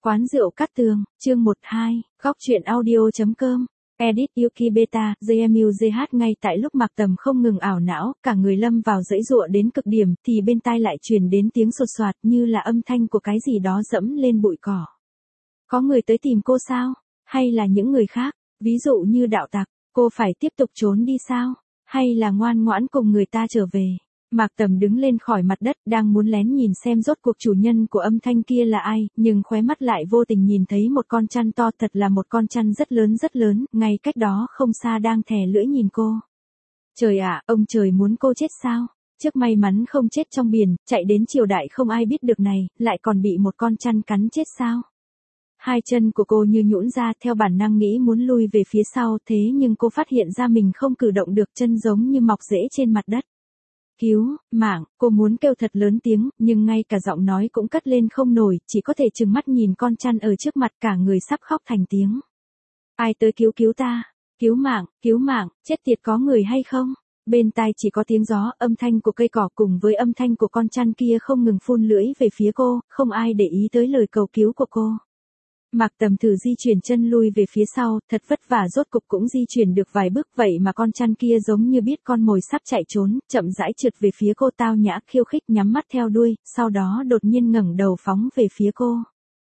Quán rượu Cát Tường, chương 12, góc truyện audio.com. Edit Yuki Beta, JMUJH. Ngay tại lúc Mạc Tầm không ngừng ảo não, cả người lâm vào dãy giụa đến cực điểm, thì bên tai lại truyền đến tiếng sột soạt như là âm thanh của cái gì đó dẫm lên bụi cỏ. Có người tới tìm cô sao? Hay là những người khác? Ví dụ như đạo tặc, cô phải tiếp tục trốn đi sao? Hay là ngoan ngoãn cùng người ta trở về? Mạc Tầm đứng lên khỏi mặt đất, đang muốn lén nhìn xem rốt cuộc chủ nhân của âm thanh kia là ai, nhưng khóe mắt lại vô tình nhìn thấy một con chăn to, thật là một con chăn rất lớn, ngay cách đó không xa đang thè lưỡi nhìn cô. Trời ạ, ông trời muốn cô chết sao? Trước may mắn không chết trong biển, chạy đến triều đại không ai biết được này, lại còn bị một con chăn cắn chết sao? Hai chân của cô như nhũn ra, theo bản năng nghĩ muốn lui về phía sau, thế nhưng cô phát hiện ra mình không cử động được, chân giống như mọc rễ trên mặt đất. Cứu mạng, cô muốn kêu thật lớn tiếng, nhưng ngay cả giọng nói cũng cất lên không nổi, chỉ có thể trừng mắt nhìn con chăn ở trước mặt, cả người sắp khóc thành tiếng. Ai tới cứu ta? Cứu mạng, chết tiệt, có người hay không? Bên tai chỉ có tiếng gió, âm thanh của cây cỏ cùng với âm thanh của con chăn kia không ngừng phun lưỡi về phía cô, không ai để ý tới lời cầu cứu của cô. Mạc Tầm thử di chuyển chân lui về phía sau, thật vất vả rốt cục cũng di chuyển được vài bước, vậy mà con chăn kia giống như biết con mồi sắp chạy trốn, chậm rãi trượt về phía cô, tao nhã khiêu khích nhắm mắt theo đuôi, sau đó đột nhiên ngẩng đầu phóng về phía cô.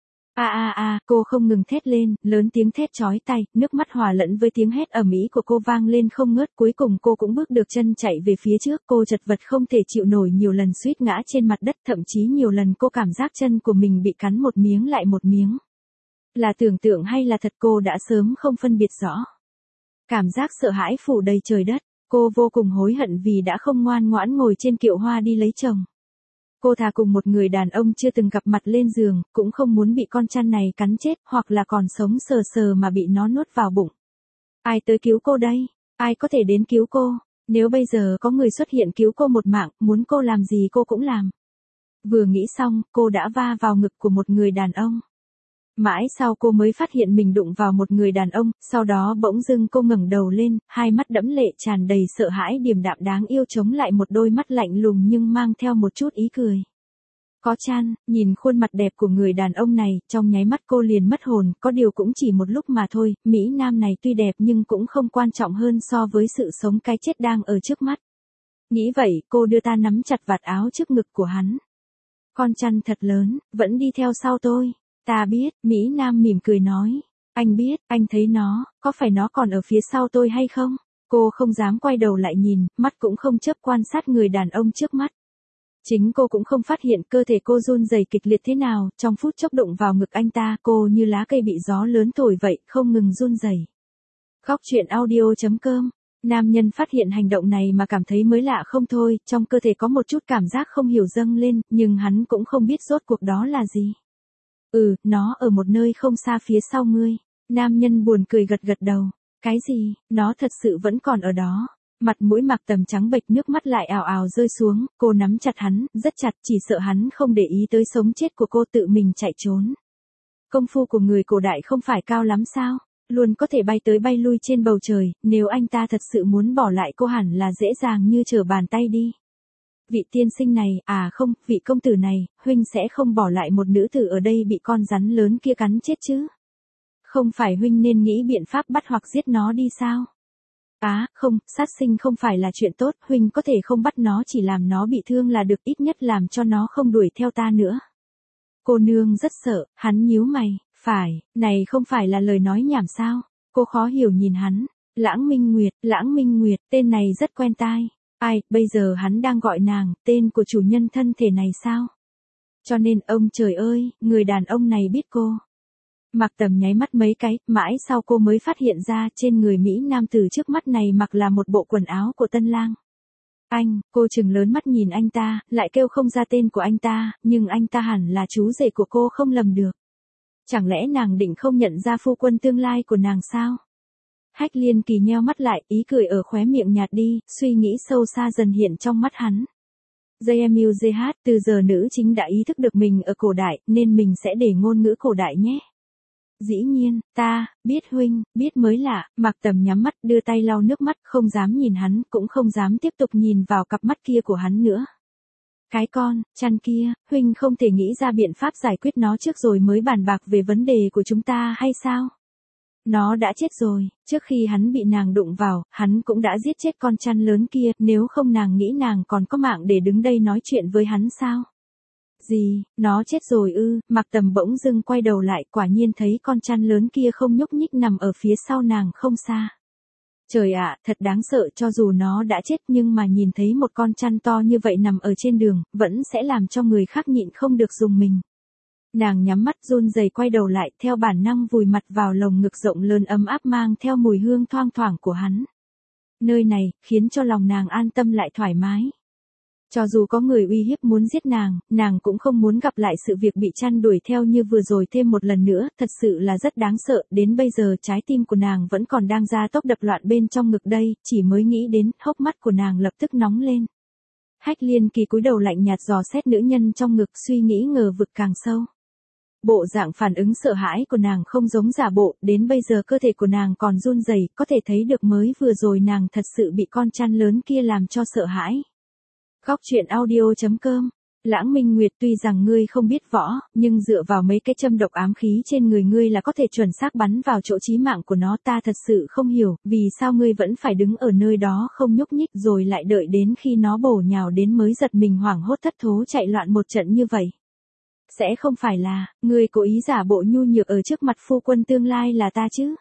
Cô không ngừng thét lên, lớn tiếng thét chói tai, nước mắt hòa lẫn với tiếng hét ầm ĩ của cô vang lên không ngớt, cuối cùng cô cũng bước được chân chạy về phía trước, cô chật vật không thể chịu nổi, nhiều lần suýt ngã trên mặt đất, thậm chí nhiều lần cô cảm giác chân của mình bị cắn một miếng lại một miếng. Là tưởng tượng hay là thật cô đã sớm không phân biệt rõ. Cảm giác sợ hãi phủ đầy trời đất, cô vô cùng hối hận vì đã không ngoan ngoãn ngồi trên kiệu hoa đi lấy chồng. Cô thà cùng một người đàn ông chưa từng gặp mặt lên giường, cũng không muốn bị con chăn này cắn chết, hoặc là còn sống sờ sờ mà bị nó nuốt vào bụng. Ai tới cứu cô đây? Ai có thể đến cứu cô? Nếu bây giờ có người xuất hiện cứu cô một mạng, muốn cô làm gì cô cũng làm. Vừa nghĩ xong, cô đã va vào ngực của một người đàn ông. Mãi sau cô mới phát hiện mình đụng vào một người đàn ông, sau đó bỗng dưng cô ngẩng đầu lên, hai mắt đẫm lệ tràn đầy sợ hãi, điềm đạm đáng yêu chống lại một đôi mắt lạnh lùng nhưng mang theo một chút ý cười. Có chăn, nhìn khuôn mặt đẹp của người đàn ông này, trong nháy mắt cô liền mất hồn, có điều cũng chỉ một lúc mà thôi, Mỹ Nam này tuy đẹp nhưng cũng không quan trọng hơn so với sự sống cái chết đang ở trước mắt. Nghĩ vậy, cô đưa tay nắm chặt vạt áo trước ngực của hắn. Con chăn thật lớn, vẫn đi theo sau tôi. Ta biết, Mỹ Nam mỉm cười nói. Anh biết, anh thấy nó, có phải nó còn ở phía sau tôi hay không? Cô không dám quay đầu lại nhìn, mắt cũng không chớp quan sát người đàn ông trước mắt. Chính cô cũng không phát hiện cơ thể cô run rẩy kịch liệt thế nào, trong phút chốc đụng vào ngực anh ta, cô như lá cây bị gió lớn thổi vậy, không ngừng run rẩy. Góc truyện audio.com. Nam nhân phát hiện hành động này mà cảm thấy mới lạ không thôi, trong cơ thể có một chút cảm giác không hiểu dâng lên, nhưng hắn cũng không biết rốt cuộc đó là gì. Nó ở một nơi không xa phía sau ngươi. Nam nhân buồn cười gật gật đầu. Cái gì? Nó thật sự vẫn còn ở đó. Mặt mũi Mạc Tầm trắng bệch, nước mắt lại ào ào rơi xuống, cô nắm chặt hắn, rất chặt, chỉ sợ hắn không để ý tới sống chết của cô, tự mình chạy trốn. Công phu của người cổ đại không phải cao lắm sao? Luôn có thể bay tới bay lui trên bầu trời, nếu anh ta thật sự muốn bỏ lại cô hẳn là dễ dàng như trở bàn tay đi. Vị tiên sinh này, không, vị công tử này, huynh sẽ không bỏ lại một nữ tử ở đây bị con rắn lớn kia cắn chết chứ? Không phải huynh nên nghĩ biện pháp bắt hoặc giết nó đi sao? Không, sát sinh không phải là chuyện tốt, huynh có thể không bắt nó, chỉ làm nó bị thương là được, ít nhất làm cho nó không đuổi theo ta nữa. Cô nương rất sợ, hắn nhíu mày, phải, này không phải là lời nói nhảm sao? Cô khó hiểu nhìn hắn. Lãng Minh Nguyệt, tên này rất quen tai. Ai, bây giờ hắn đang gọi nàng, tên của chủ nhân thân thể này sao? Cho nên, ông trời ơi, người đàn ông này biết cô. Mạc Tầm nháy mắt mấy cái, mãi sau cô mới phát hiện ra trên người Mỹ Nam tử trước mắt này mặc là một bộ quần áo của tân lang. Cô trừng lớn mắt nhìn anh ta, lại kêu không ra tên của anh ta, nhưng anh ta hẳn là chú rể của cô không lầm được. Chẳng lẽ nàng định không nhận ra phu quân tương lai của nàng sao? Hách Liên Kỳ nheo mắt lại, ý cười ở khóe miệng nhạt đi, suy nghĩ sâu xa dần hiện trong mắt hắn. JMUJH, từ giờ nữ chính đã ý thức được mình ở cổ đại, nên mình sẽ để ngôn ngữ cổ đại nhé. Dĩ nhiên, ta, biết huynh, biết mới lạ. Mạc Tầm nhắm mắt, đưa tay lau nước mắt, không dám nhìn hắn, cũng không dám tiếp tục nhìn vào cặp mắt kia của hắn nữa. Cái con chăn kia, huynh không thể nghĩ ra biện pháp giải quyết nó trước rồi mới bàn bạc về vấn đề của chúng ta hay sao? Nó đã chết rồi, trước khi hắn bị nàng đụng vào, hắn cũng đã giết chết con chăn lớn kia, nếu không nàng nghĩ nàng còn có mạng để đứng đây nói chuyện với hắn sao? Gì, nó chết rồi ư? Mạc Tầm bỗng dưng quay đầu lại, quả nhiên thấy con chăn lớn kia không nhúc nhích nằm ở phía sau nàng không xa. Trời ạ, thật đáng sợ, cho dù nó đã chết nhưng mà nhìn thấy một con chăn to như vậy nằm ở trên đường, vẫn sẽ làm cho người khác nhịn không được dùng mình. Nàng nhắm mắt run rẩy quay đầu lại, theo bản năng vùi mặt vào lồng ngực rộng lớn ấm áp mang theo mùi hương thoang thoảng của hắn. Nơi này, khiến cho lòng nàng an tâm lại thoải mái. Cho dù có người uy hiếp muốn giết nàng cũng không muốn gặp lại sự việc bị chăn đuổi theo như vừa rồi thêm một lần nữa, thật sự là rất đáng sợ, đến bây giờ trái tim của nàng vẫn còn đang ra tốc đập loạn bên trong ngực đây, chỉ mới nghĩ đến, hốc mắt của nàng lập tức nóng lên. Hách Liên Kỳ cúi đầu lạnh nhạt dò xét nữ nhân trong ngực, suy nghĩ ngờ vực càng sâu. Bộ dạng phản ứng sợ hãi của nàng không giống giả bộ, đến bây giờ cơ thể của nàng còn run rẩy, có thể thấy được mới vừa rồi nàng thật sự bị con chăn lớn kia làm cho sợ hãi. Góc truyện audio.com. Lãng Minh Nguyệt, tuy rằng ngươi không biết võ, nhưng dựa vào mấy cái châm độc ám khí trên người ngươi là có thể chuẩn xác bắn vào chỗ chí mạng của nó, ta thật sự không hiểu, vì sao ngươi vẫn phải đứng ở nơi đó không nhúc nhích rồi lại đợi đến khi nó bổ nhào đến mới giật mình hoảng hốt thất thố chạy loạn một trận như vậy. Sẽ không phải là, ngươi cố ý giả bộ nhu nhược ở trước mặt phu quân tương lai là ta chứ?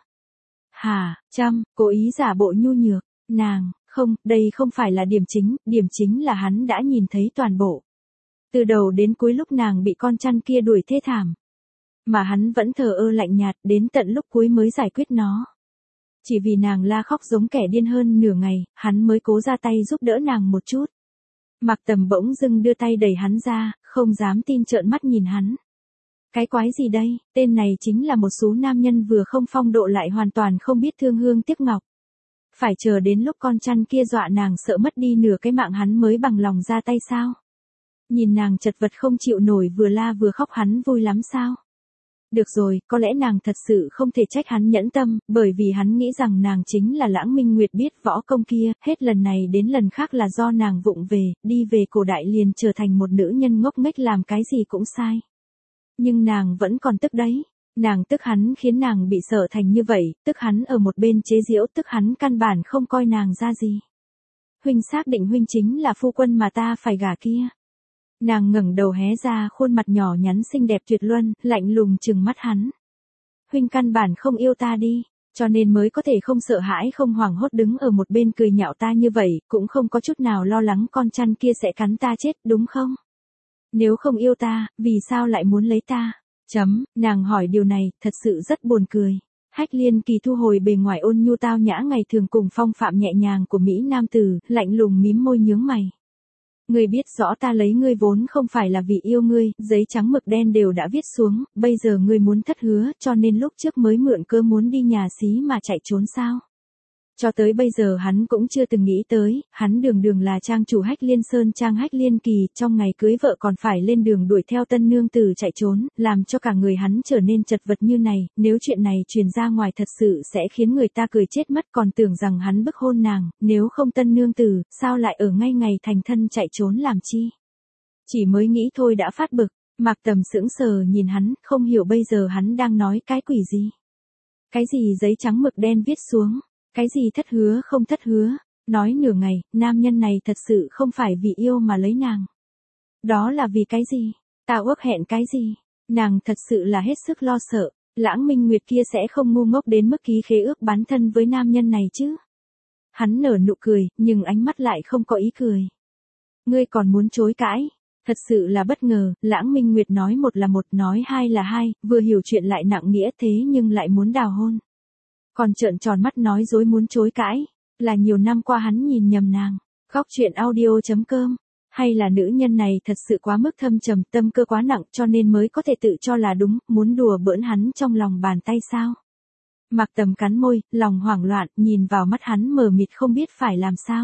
Hả, cố ý giả bộ nhu nhược, nàng, không, đây không phải là điểm chính là hắn đã nhìn thấy toàn bộ. Từ đầu đến cuối lúc nàng bị con chăn kia đuổi thê thảm. Mà hắn vẫn thờ ơ lạnh nhạt đến tận lúc cuối mới giải quyết nó. Chỉ vì nàng la khóc giống kẻ điên hơn nửa ngày, hắn mới cố ra tay giúp đỡ nàng một chút. Mạc Tầm bỗng dưng đưa tay đẩy hắn ra, không dám tin trợn mắt nhìn hắn. Cái quái gì đây, tên này chính là một số nam nhân vừa không phong độ lại hoàn toàn không biết thương hương tiếc ngọc. Phải chờ đến lúc con chăn kia dọa nàng sợ mất đi nửa cái mạng hắn mới bằng lòng ra tay sao? Nhìn nàng chật vật không chịu nổi vừa la vừa khóc hắn vui lắm sao? Được rồi, có lẽ nàng thật sự không thể trách hắn nhẫn tâm, bởi vì hắn nghĩ rằng nàng chính là Lãng Minh Nguyệt biết võ công kia, hết lần này đến lần khác là do nàng vụng về, đi về cổ đại liền trở thành một nữ nhân ngốc nghếch làm cái gì cũng sai. Nhưng nàng vẫn còn tức đấy. Nàng tức hắn khiến nàng bị sợ thành như vậy, tức hắn ở một bên chế giễu, tức hắn căn bản không coi nàng ra gì. Huynh xác định huynh chính là phu quân mà ta phải gả kia. Nàng ngẩng đầu hé ra khuôn mặt nhỏ nhắn xinh đẹp tuyệt luân, lạnh lùng trừng mắt hắn. Huynh căn bản không yêu ta đi, cho nên mới có thể không sợ hãi không hoảng hốt đứng ở một bên cười nhạo ta như vậy, cũng không có chút nào lo lắng con chăn kia sẽ cắn ta chết, đúng không? Nếu không yêu ta, vì sao lại muốn lấy ta? Nàng hỏi điều này, thật sự rất buồn cười. Hách Liên Kỳ thu hồi bề ngoài ôn nhu tao nhã ngày thường cùng phong phạm nhẹ nhàng của Mỹ Nam tử, lạnh lùng mím môi nhướng mày. Ngươi biết rõ ta lấy ngươi vốn không phải là vì yêu ngươi, giấy trắng mực đen đều đã viết xuống, bây giờ ngươi muốn thất hứa, cho nên lúc trước mới mượn cơ muốn đi nhà xí mà chạy trốn sao? Cho tới bây giờ hắn cũng chưa từng nghĩ tới, hắn đường là trang chủ Hách Liên Sơn trang Hách Liên Kỳ, trong ngày cưới vợ còn phải lên đường đuổi theo tân nương tử chạy trốn, làm cho cả người hắn trở nên chật vật như này, nếu chuyện này truyền ra ngoài thật sự sẽ khiến người ta cười chết mất, còn tưởng rằng hắn bức hôn nàng, nếu không tân nương tử, sao lại ở ngay ngày thành thân chạy trốn làm chi? Chỉ mới nghĩ thôi đã phát bực, Mạc Tầm sững sờ nhìn hắn, không hiểu bây giờ hắn đang nói cái quỷ gì? Cái gì giấy trắng mực đen viết xuống? Cái gì thất hứa không thất hứa, nói nửa ngày, nam nhân này thật sự không phải vì yêu mà lấy nàng. Đó là vì cái gì? Ta ước hẹn cái gì? Nàng thật sự là hết sức lo sợ, Lãng Minh Nguyệt kia sẽ không ngu ngốc đến mức ký khế ước bán thân với nam nhân này chứ. Hắn nở nụ cười, nhưng ánh mắt lại không có ý cười. Ngươi còn muốn chối cãi? Thật sự là bất ngờ, Lãng Minh Nguyệt nói một là một, nói hai là hai, vừa hiểu chuyện lại nặng nghĩa thế nhưng lại muốn đào hôn. Còn trợn tròn mắt nói dối muốn chối cãi, là nhiều năm qua hắn nhìn nhầm nàng. Góc truyện audio.com. Hay là nữ nhân này thật sự quá mức thâm trầm, tâm cơ quá nặng cho nên mới có thể tự cho là đúng, muốn đùa bỡn hắn trong lòng bàn tay sao? Mạc Tầm cắn môi, lòng hoảng loạn, nhìn vào mắt hắn mờ mịt không biết phải làm sao.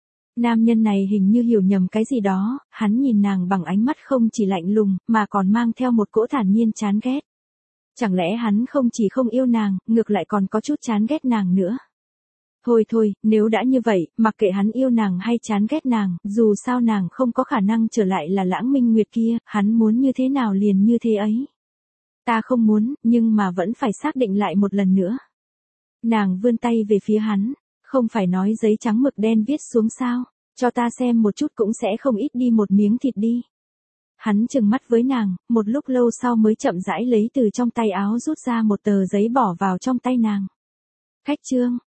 Nam nhân này hình như hiểu nhầm cái gì đó, hắn nhìn nàng bằng ánh mắt không chỉ lạnh lùng, mà còn mang theo một cỗ thản nhiên chán ghét. Chẳng lẽ hắn không chỉ không yêu nàng, ngược lại còn có chút chán ghét nàng nữa? Thôi thôi, nếu đã như vậy, mặc kệ hắn yêu nàng hay chán ghét nàng, dù sao nàng không có khả năng trở lại là Lãng Minh Nguyệt kia, hắn muốn như thế nào liền như thế ấy. Ta không muốn, nhưng mà vẫn phải xác định lại một lần nữa. Nàng vươn tay về phía hắn, không phải nói giấy trắng mực đen viết xuống sao, cho ta xem một chút cũng sẽ không ít đi một miếng thịt đi. Hắn trừng mắt với nàng, một lúc lâu sau mới chậm rãi lấy từ trong tay áo rút ra một tờ giấy bỏ vào trong tay nàng. Khách trương,